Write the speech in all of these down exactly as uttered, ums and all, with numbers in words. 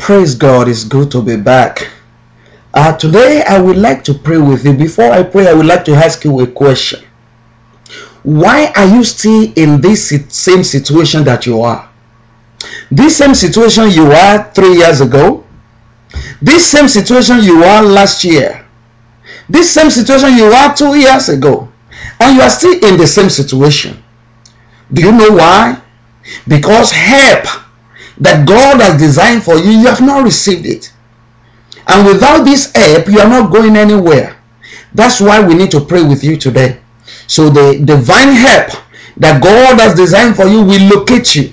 Praise God, it's good to be back. Uh, today, I would like to pray with you. Before I pray, I would like to ask you a question. Why are you still in this same situation that you are? This same situation you were three years ago? This same situation you were last year? This same situation you were two years ago? And you are still in the same situation. Do you know why? Because help that God has designed for you, you have not received it. And without this help, you are not going anywhere. That's why we need to pray with you today. So the divine help that God has designed for you will locate you.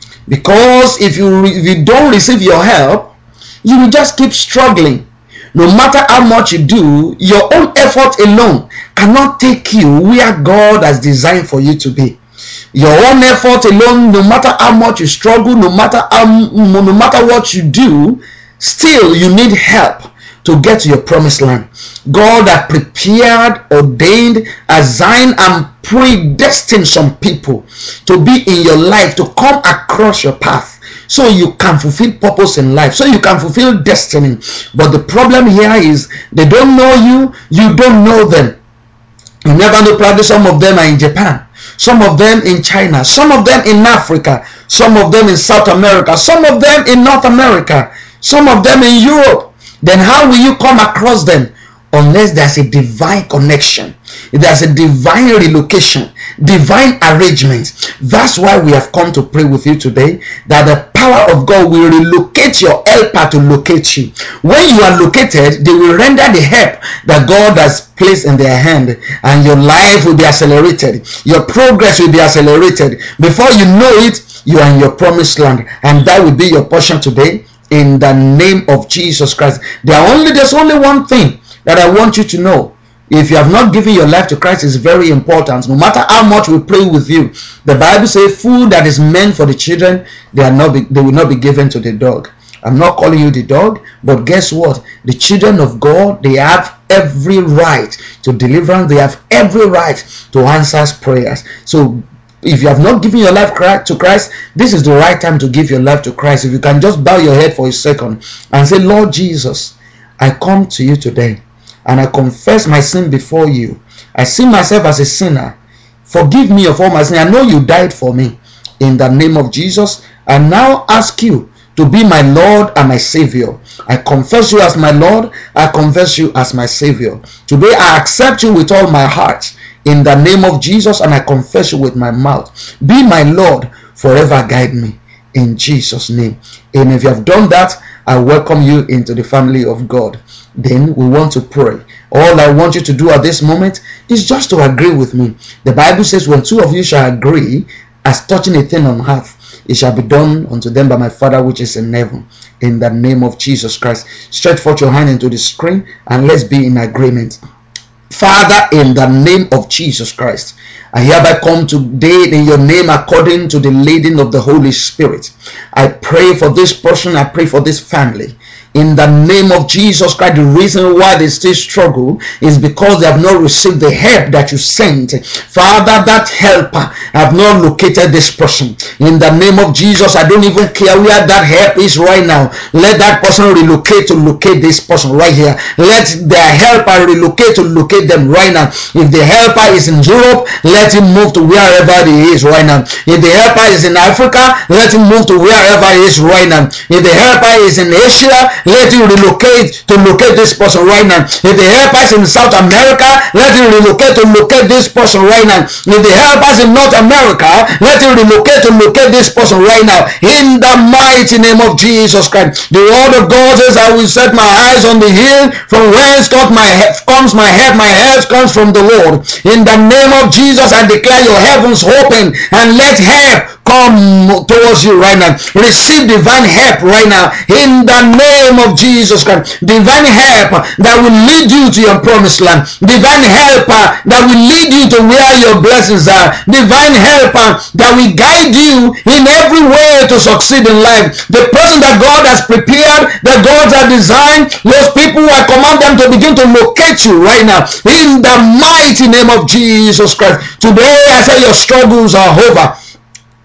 Because if you, if you don't receive your help, you will just keep struggling. No matter how much you do, your own effort alone cannot take you where God has designed for you to be. Your own effort alone, no matter how much you struggle, no matter how, no matter what you do, still you need help to get to your promised land. God has prepared, ordained, assigned, and predestined some people to be in your life, to come across your path, so you can fulfill purpose in life, so you can fulfill destiny. But the problem here is they don't know you, you don't know them. You never know, probably some of them are in Japan, some of them in China, some of them in Africa, some of them in South America, some of them in North America, some of them in Europe. Then how will you come across them? Unless there's a divine connection, there's a divine relocation, divine arrangement. That's why we have come to pray with you today, that the power of God will relocate your helper to locate you. When you are located, they will render the help that God has placed in their hand, and your life will be accelerated, your progress will be accelerated. Before you know it, you are in your promised land, and that will be your portion today, in the name of Jesus Christ. There are only there's only one thing that I want you to know. If you have not given your life to Christ, it's very important. No matter how much we pray with you, the Bible says food that is meant for the children, they are not be, they will not be given to the dog. I'm not calling you the dog, but guess what? The children of God, they have every right to deliverance. They have every right to answer prayers. So if you have not given your life to Christ, this is the right time to give your life to Christ. If you can just bow your head for a second and say, Lord Jesus, I come to you today, and I confess my sin before you. I see myself as a sinner. Forgive me of all my sin. I know you died for me. In the name of Jesus, I now ask you to be my Lord and my Savior. I confess you as my Lord. I confess you as my Savior. Today I accept you with all my heart, in the name of Jesus, and I confess you with my mouth. Be my Lord, forever guide me, in Jesus' name. And if you have done that, I welcome you into the family of God. Then we want to pray. All I want you to do at this moment is just to agree with me. The Bible says, when two of you shall agree as touching a thing on earth, it shall be done unto them by my Father which is in heaven. In the name of Jesus Christ, stretch forth your hand into the screen and let's be in agreement. Father, in the name of Jesus Christ, I hereby come today in your name according to the leading of the Holy Spirit. I pray for this person. I pray for this family. In the name of Jesus Christ, the reason why they still struggle is because they have not received the help that you sent. Father, that helper have not located this person. In the name of Jesus, I don't even care where that help is right now. Let that person relocate to locate this person right here. Let their helper relocate to locate them right now. If the helper is in Europe, let him move to wherever he is right now. If the helper is in Africa, let him move to wherever he is right now. If the helper is in Asia, let him relocate to locate this person right now. If the helper is in South America, let him relocate to locate this person right now. If the helper is in North America, let him relocate to locate this person right now. In the mighty name of Jesus Christ. The word of God says, I will set my eyes on the hill, from whence comes my comes my help. My help comes from the Lord. In the name of Jesus, I declare your heavens open and let help come towards you right now. Receive divine help right now in the name of Jesus Christ. Divine help that will lead you to your promised land. Divine help that will lead you to where your blessings are. Divine help that will guide you in every way to succeed in life. The person that God has prepared, that God has designed, those people, I command them to begin to locate you right now in the mighty name of Jesus Christ. Today I say your struggles are over.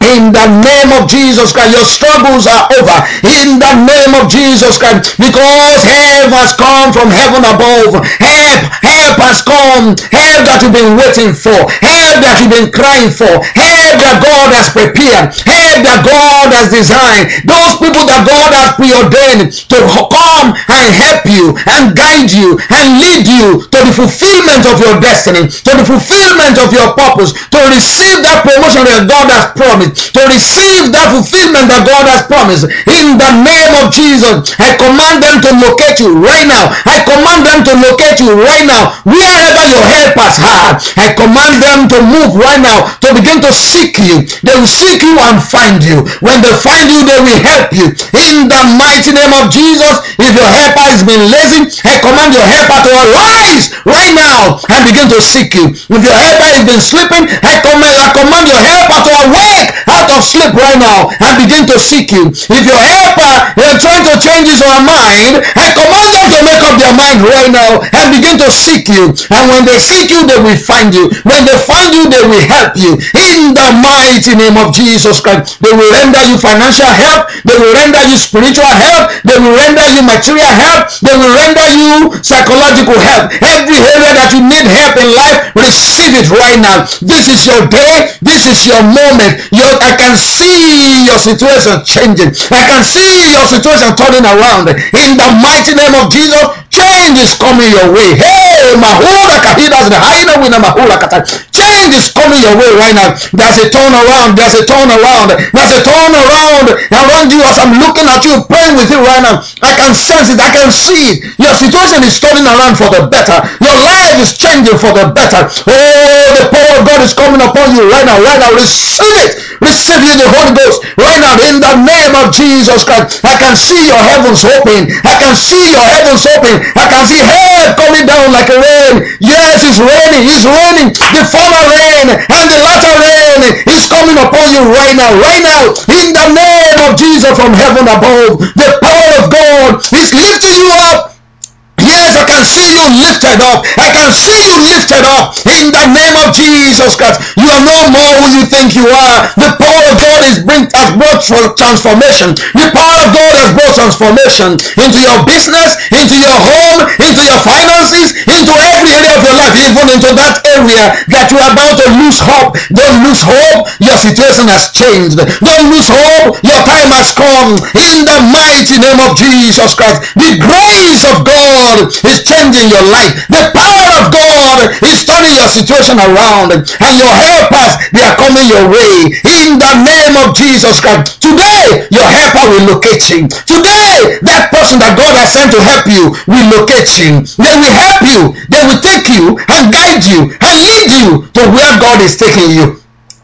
In the name of Jesus Christ, your struggles are over. In the name of Jesus Christ, because help has come from heaven above. Help, help has come. Help that you've been waiting for. Help that you've been crying for. Help that God has prepared. Help that God has designed. Those people that God has preordained to come and help you and guide you and lead you to the fulfillment of your destiny, to the fulfillment of your purpose, to receive that promotion that God has promised, to receive that fulfillment that God has promised. In the name of Jesus, I command them to locate you right now. I command them to locate you right now. Wherever your helpers are, I command them to move right now, to begin to seek you. They will seek you and find you. When they find you, they will help you. In the mighty name of Jesus, if your helper has been lazy, I command your helper to arise right now and begin to seek you. If your helper has been sleeping, I command, I command your helper to awake out of sleep right now and begin to seek you. If your helper is trying to change his or her mind, I command them to make up their mind right now and begin to seek you. And when they seek you, they will find you. When they find you, they will help you. In the mighty name of Jesus Christ, they will render you financial help. They will render you spiritual help. They will render you material help. They will render you psychological help. Every area that you need help in life, receive it right now. This is your day. This is your moment. Your, I can see your situation changing. I can see your situation turning around. In the mighty name of Jesus, change is coming your way. Hey, Mahura Kahidas the Haina Wina Mahura Kata. Change is coming your way right now. There's a turnaround. There's a turnaround. There's a turnaround around you as I'm looking at you, praying with you right now. I can sense it. I can see it. Your situation is turning around for the better. Your life is changing for the better. Oh, the power of God is coming upon you right now. Right now, receive it. Receive you the Holy Ghost right now in the name of Jesus Christ. I can see your heavens open. I can see your heavens open. I can see help coming down like a rain. Yes, it's raining. It's raining. The former rain and the latter rain is coming upon you right now. Right now, in the name of Jesus from heaven above, the power of God is lifting you up. Yes, I can see you lifted up. I can see you lifted up in the name of Jesus Christ. You are no more who you think you are. The power of God is bring, has brought transformation. The power of God has brought transformation into your business, into your home, into your finances, into every area of your life, even into that area that you are about to lose hope. Don't lose hope. Your situation has changed. Don't lose hope. Your time has come. In the mighty name of Jesus Christ, the grace of God is changing your life. The power of God is turning your situation around, and your helpers, they are coming your way. In the name of Jesus Christ, today your helper will locate you. Today that person that God has sent to help you will locate you. They will help you. They will take you and guide you and lead you to where God is taking you.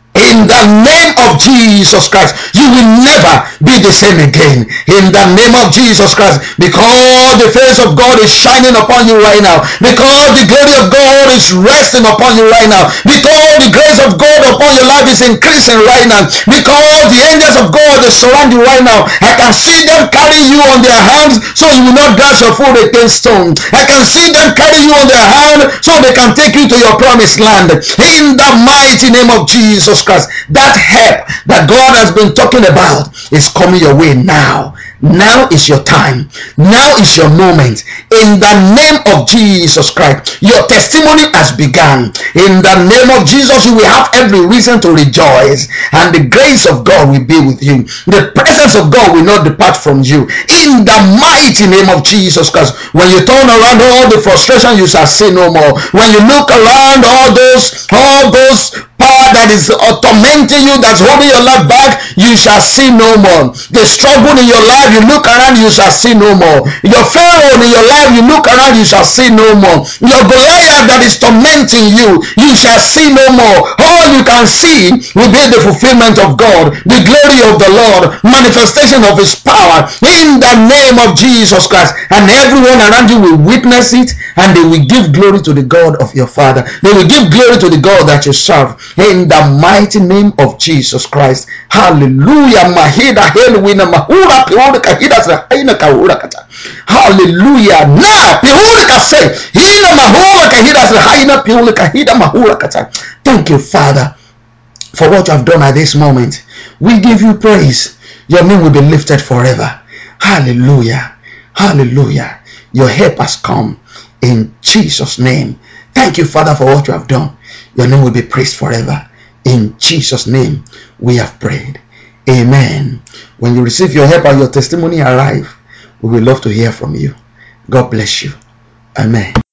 In the name of Jesus Christ, you will never be the same again. In the name of Jesus Christ, because the face of God is shining upon you right now, because the glory of God is resting upon you right now, because the grace of God upon your life is increasing right now, because the angels of God is surrounding you right now. I can see them carrying you on their hands so you will not dash your foot against stone. I can see them carry you on their hand so they can take you to your promised land. In the mighty name of Jesus Christ, that help that God has been talking about is coming your way now. Now is your time. Now is your moment. In the name of Jesus Christ, your testimony has begun. In the name of Jesus, you will have every reason to rejoice, and the grace of God will be with you. The presence of God will not depart from you. In the mighty name of Jesus Christ, when you turn around all the frustration, you shall see no more. When you look around all those, all those power that is tormenting you, that's holding your life back, you shall see no more. The struggle in your life, you look around, you shall see no more. Your Pharaoh in your life, you look around, you shall see no more. Your Goliath that is tormenting you, you shall see no more. All you can see will be the fulfillment of God, the glory of the Lord, manifestation of his power in the name of Jesus Christ, and everyone around you will witness it, and they will give glory to the God of your Father. They will give glory to the God that you serve, in the mighty name of Jesus Christ. Hallelujah. Mahida helwina mahura pihuri kahida haina kahura kata. Hallelujah. Na pihuri kase hina mahura kahida haina pihuri kahida mahura kata. Thank you, Father. for what you have done at this moment. We give you praise. Your name will be lifted forever. Hallelujah. Hallelujah. Your help has come in Jesus' name. Thank you, Father, for what you have done. Your name will be praised forever. In Jesus' name, we have prayed. Amen. When you receive your help and your testimony arrive, we will love to hear from you. God bless you. Amen.